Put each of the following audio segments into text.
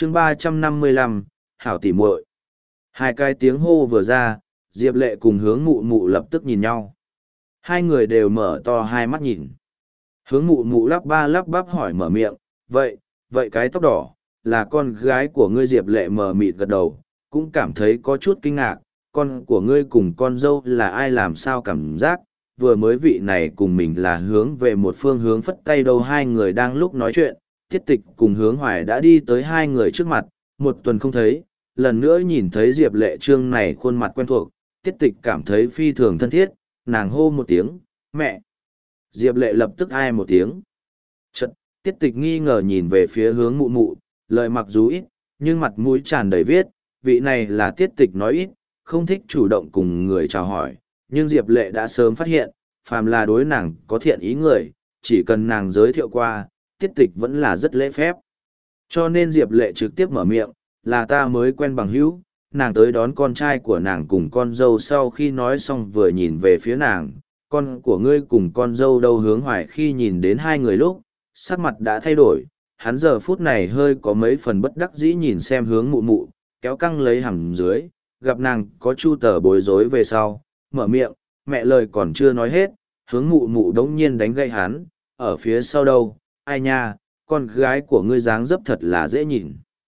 chương 355, hảo tỉ muội. Hai cái tiếng hô vừa ra, Diệp Lệ cùng hướng mụ mụ lập tức nhìn nhau. Hai người đều mở to hai mắt nhìn. Hướng mụ mụ lắp ba lắp bắp hỏi mở miệng, vậy cái tóc đỏ, là con gái của ngươi? Diệp Lệ mờ mịt gật đầu, cũng cảm thấy có chút kinh ngạc, con của ngươi cùng con dâu là ai? Làm sao cảm giác, vừa mới vị này cùng mình là hướng về một phương hướng phất tay đâu. Hai người đang lúc nói chuyện, Tiết Tịch cùng Hướng Hoài đã đi tới hai người trước mặt, một tuần không thấy, lần nữa nhìn thấy Diệp Lệ trương này khuôn mặt quen thuộc, Tiết Tịch cảm thấy phi thường thân thiết, nàng hô một tiếng, mẹ. Diệp Lệ lập tức ai một tiếng. Chật, Tiết Tịch nghi ngờ nhìn về phía hướng mụ mụ, lời mặc dù ít, nhưng mặt mũi tràn đầy viết, vị này là Tiết Tịch nói ít, không thích chủ động cùng người chào hỏi, nhưng Diệp Lệ đã sớm phát hiện, phàm là đối nàng có thiện ý người, chỉ cần nàng giới thiệu qua, Tiết Tịch vẫn là rất lễ phép. Cho nên Diệp Lệ trực tiếp mở miệng, là ta mới quen bằng hữu, nàng tới đón con trai của nàng cùng con dâu. Sau khi nói xong vừa nhìn về phía nàng, con của ngươi cùng con dâu đâu? Hướng Hoài khi nhìn đến hai người lúc, sắc mặt đã thay đổi, hắn giờ phút này hơi có mấy phần bất đắc dĩ nhìn xem hướng mụ mụ, kéo căng lấy hàm dưới, gặp nàng có chu tờ bối rối về sau, mở miệng, mẹ. Lời còn chưa nói hết, hướng mụ mụ đống nhiên đánh gậy hắn, ở phía sau đâu, ai nha, con gái của ngươi dáng dấp thật là dễ nhìn.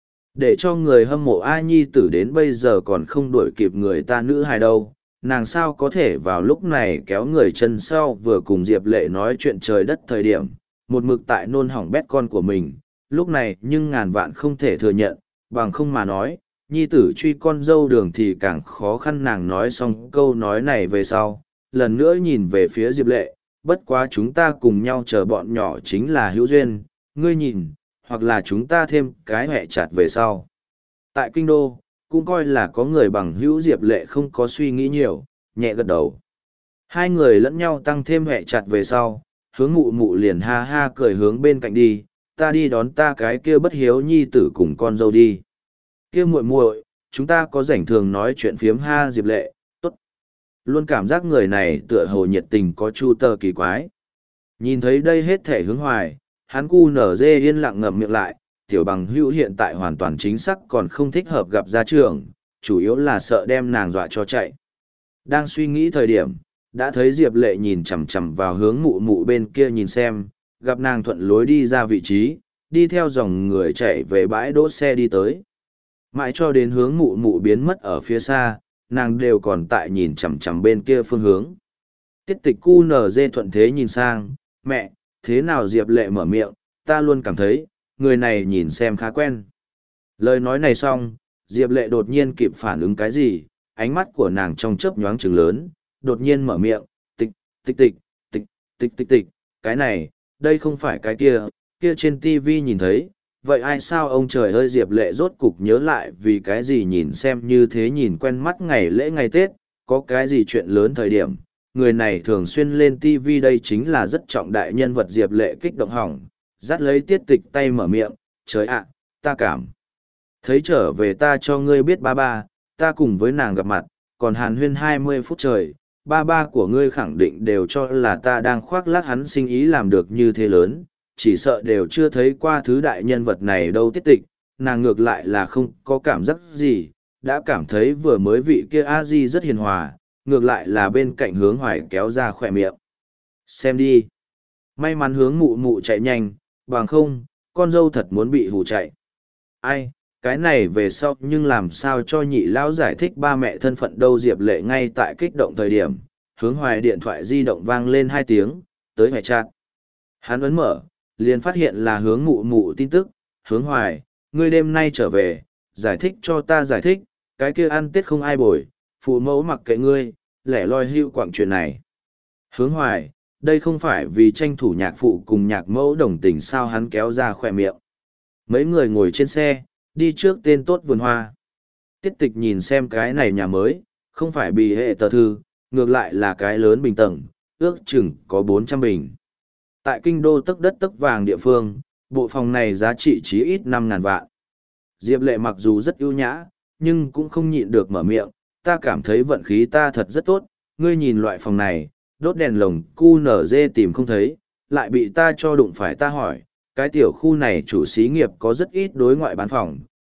Để cho người hâm mộ A Nhi tử đến bây giờ còn không đuổi kịp người ta nữ hài đâu, nàng sao có thể vào lúc này kéo người chân sau? Vừa cùng Diệp Lệ nói chuyện trời đất thời điểm, một mực tại nôn hỏng bét con của mình, lúc này nhưng ngàn vạn không thể thừa nhận, bằng không mà nói, Nhi tử truy con dâu đường thì càng khó khăn. Nàng nói xong câu nói này về sau, lần nữa nhìn về phía Diệp Lệ, bất quá chúng ta cùng nhau chờ bọn nhỏ chính là hữu duyên, ngươi nhìn, hoặc là chúng ta thêm cái hẹ chặt về sau. Tại kinh đô, cũng coi là có người bằng hữu. Diệp Lệ không có suy nghĩ nhiều, nhẹ gật đầu. Hai người lẫn nhau tăng thêm hẹ chặt về sau, hướng mụ mụ liền ha ha cười hướng bên cạnh đi, ta đi đón ta cái kia bất hiếu nhi tử cùng con dâu đi. Kia muội muội, chúng ta có rảnh thường nói chuyện phiếm ha. Diệp Lệ, tốt. Luôn cảm giác người này tựa hồ nhiệt tình có chu tờ kỳ quái. Nhìn thấy đây hết thể Hướng Hoài, hắn cu nở dê yên lặng ngậm miệng lại, tiểu bằng hữu hiện tại hoàn toàn chính xác còn không thích hợp gặp gia trưởng, chủ yếu là sợ đem nàng dọa cho chạy. Đang suy nghĩ thời điểm, đã thấy Diệp Lệ nhìn chằm chằm vào hướng mụ mụ bên kia nhìn xem, gặp nàng thuận lối đi ra vị trí, đi theo dòng người chạy về bãi đỗ xe đi tới. Mãi cho đến hướng mụ mụ biến mất ở phía xa, nàng đều còn tại nhìn chằm chằm bên kia phương hướng. Tiết Tịch cu nở dê thuận thế nhìn sang, mẹ, thế nào? Diệp Lệ mở miệng, ta luôn cảm thấy, người này nhìn xem khá quen. Lời nói này xong, Diệp Lệ đột nhiên kịp phản ứng cái gì, ánh mắt của nàng trong chớp nhoáng trừng lớn, đột nhiên mở miệng, tịch, tịch tịch, tịch, tịch tịch tịch, cái này, đây không phải cái kia, kia trên TV nhìn thấy, vậy ai sao? Ông trời ơi! Diệp Lệ rốt cục nhớ lại vì cái gì nhìn xem như thế nhìn quen mắt. Ngày lễ ngày Tết, có cái gì chuyện lớn thời điểm, người này thường xuyên lên TV, đây chính là rất trọng đại nhân vật. Diệp Lệ kích động hỏng, dắt lấy Tiết Tịch tay mở miệng, trời ạ, ta cảm thấy trở về ta cho ngươi biết ba ba, ta cùng với nàng gặp mặt, còn hàn huyên 20 phút trời, ba ba của ngươi khẳng định đều cho là ta đang khoác lác. Hắn sinh ý làm được như thế lớn, chỉ sợ đều chưa thấy qua thứ đại nhân vật này đâu. Tiết Tịch, nàng ngược lại là không có cảm giác gì, đã cảm thấy vừa mới vị kia a di rất hiền hòa, ngược lại là bên cạnh Hướng Hoài kéo ra khỏe miệng. Xem đi. May mắn hướng mụ mụ chạy nhanh, bằng không, con dâu thật muốn bị hù chạy. Ai, cái này về sau nhưng làm sao cho nhị lão giải thích ba mẹ thân phận đâu? Diệp Lệ ngay tại kích động thời điểm, Hướng Hoài điện thoại di động vang lên 2 tiếng, tới mẹ chặt. Hắn ấn mở, liền phát hiện là hướng mụ mụ tin tức, Hướng Hoài, ngươi đêm nay trở về, giải thích cho ta giải thích, cái kia ăn Tết không ai bồi, phụ mẫu mặc kệ ngươi, lẻ loi hưu quảng chuyện này. Hướng Hoài, đây không phải vì tranh thủ nhạc phụ cùng nhạc mẫu đồng tình sao? Hắn kéo ra khỏe miệng. Mấy người ngồi trên xe, đi trước tên tốt vườn hoa. Tiết Tịch nhìn xem cái này nhà mới, không phải bị hệ tờ thư, ngược lại là cái lớn bình tầng, ước chừng có 400 bình. Tại kinh đô tấc đất tấc vàng địa phương, bộ phòng này giá trị chí ít 5.000 vạn. Diệp Lệ mặc dù rất ưu nhã, nhưng cũng không nhịn được mở miệng, ta cảm thấy vận khí ta thật rất tốt, ngươi nhìn loại phòng này, đốt đèn lồng cu nở dê tìm không thấy, lại bị ta cho đụng phải. Ta hỏi, cái tiểu khu này chủ xí nghiệp có rất ít đối ngoại bán phòng,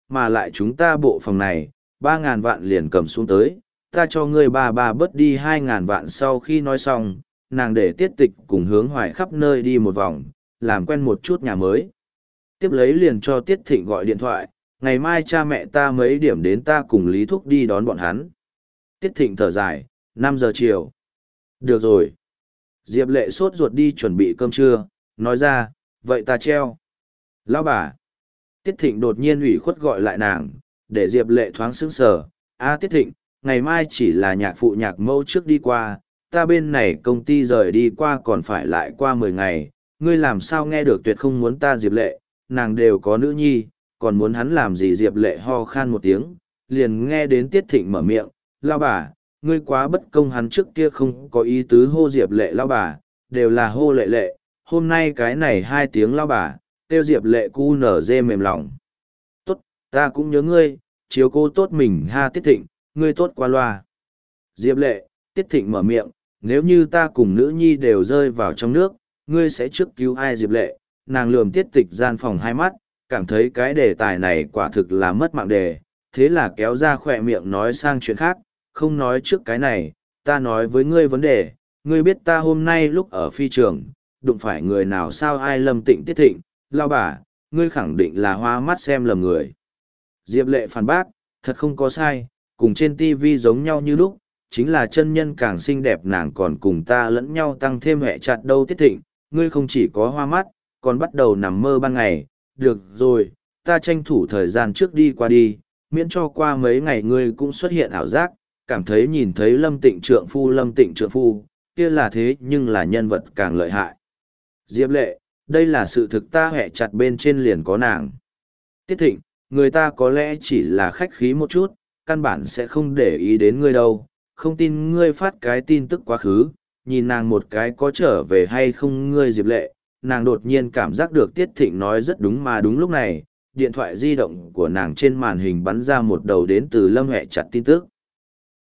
mà lại chúng ta bộ phòng này, 3.000 vạn liền cầm xuống tới, ta cho ngươi ba bớt đi 2.000 vạn. Sau khi nói xong, nàng để Tiết Tịch cùng Hướng Hoài khắp nơi đi một vòng, làm quen một chút nhà mới. Tiếp lấy liền cho Tiết Thịnh gọi điện thoại, ngày mai cha mẹ ta mấy điểm đến ta cùng Lý Thúc đi đón bọn hắn. Tiết Thịnh thở dài, 5 giờ chiều. Được rồi. Diệp Lệ sốt ruột đi chuẩn bị cơm trưa, nói ra, vậy ta treo. Lão bà. Tiết Thịnh đột nhiên ủy khuất gọi lại nàng, để Diệp Lệ thoáng sững sờ. Tiết Thịnh, ngày mai chỉ là nhạc phụ nhạc mẫu trước đi qua, ta bên này công ty rời đi qua còn phải lại qua 10 ngày, ngươi làm sao nghe được tuyệt không muốn ta. Diệp Lệ, nàng đều có nữ nhi, còn muốn hắn làm gì. Diệp Lệ ho khan một tiếng, liền nghe đến Tiết Thịnh mở miệng, lão bà, ngươi quá bất công, hắn trước kia không có ý tứ hô Diệp Lệ lão bà, đều là hô Lệ Lệ, hôm nay cái này 2 tiếng lão bà, tiêu Diệp Lệ cu nở dê mềm lòng. Tốt, ta cũng nhớ ngươi, chiếu cố tốt mình ha. Tiết Thịnh, ngươi tốt qua loa. Diệp Lệ, Tiết Thịnh mở miệng, nếu như ta cùng nữ nhi đều rơi vào trong nước, ngươi sẽ trước cứu ai. Diệp Lệ, nàng lườm Tiết Tịch gian phòng hai mắt, cảm thấy cái đề tài này quả thực là mất mạng đề, thế là kéo ra khỏe miệng nói sang chuyện khác, không nói trước cái này, ta nói với ngươi vấn đề, ngươi biết ta hôm nay lúc ở phi trường, đụng phải người nào sao. Ai? Lâm Tịnh. Tiết Thịnh, lao bà, ngươi khẳng định là hoa mắt xem lầm người. Diệp Lệ phản bác, thật không có sai, cùng trên TV giống nhau như lúc, chính là chân nhân càng xinh đẹp, nàng còn cùng ta lẫn nhau tăng thêm hẹ chặt đâu. Tiết Thịnh, ngươi không chỉ có hoa mắt, còn bắt đầu nằm mơ ban ngày. Được rồi, ta tranh thủ thời gian trước đi qua đi, miễn cho qua mấy ngày ngươi cũng xuất hiện ảo giác, cảm thấy nhìn thấy Lâm Tịnh trượng phu. Lâm Tịnh trượng phu, kia là thế nhưng là nhân vật càng lợi hại. Diệp Lệ, đây là sự thực, ta hẹ chặt bên trên liền có nàng. Tiết Thịnh, người ta có lẽ chỉ là khách khí một chút, căn bản sẽ không để ý đến ngươi đâu, không tin ngươi phát cái tin tức quá khứ, nhìn nàng một cái có trở về hay không. Ngươi Diệp Lệ, nàng đột nhiên cảm giác được Tiết Thịnh nói rất đúng, mà đúng lúc này, điện thoại di động của nàng trên màn hình bắn ra một đầu đến từ Lâm hẹ chặt tin tức.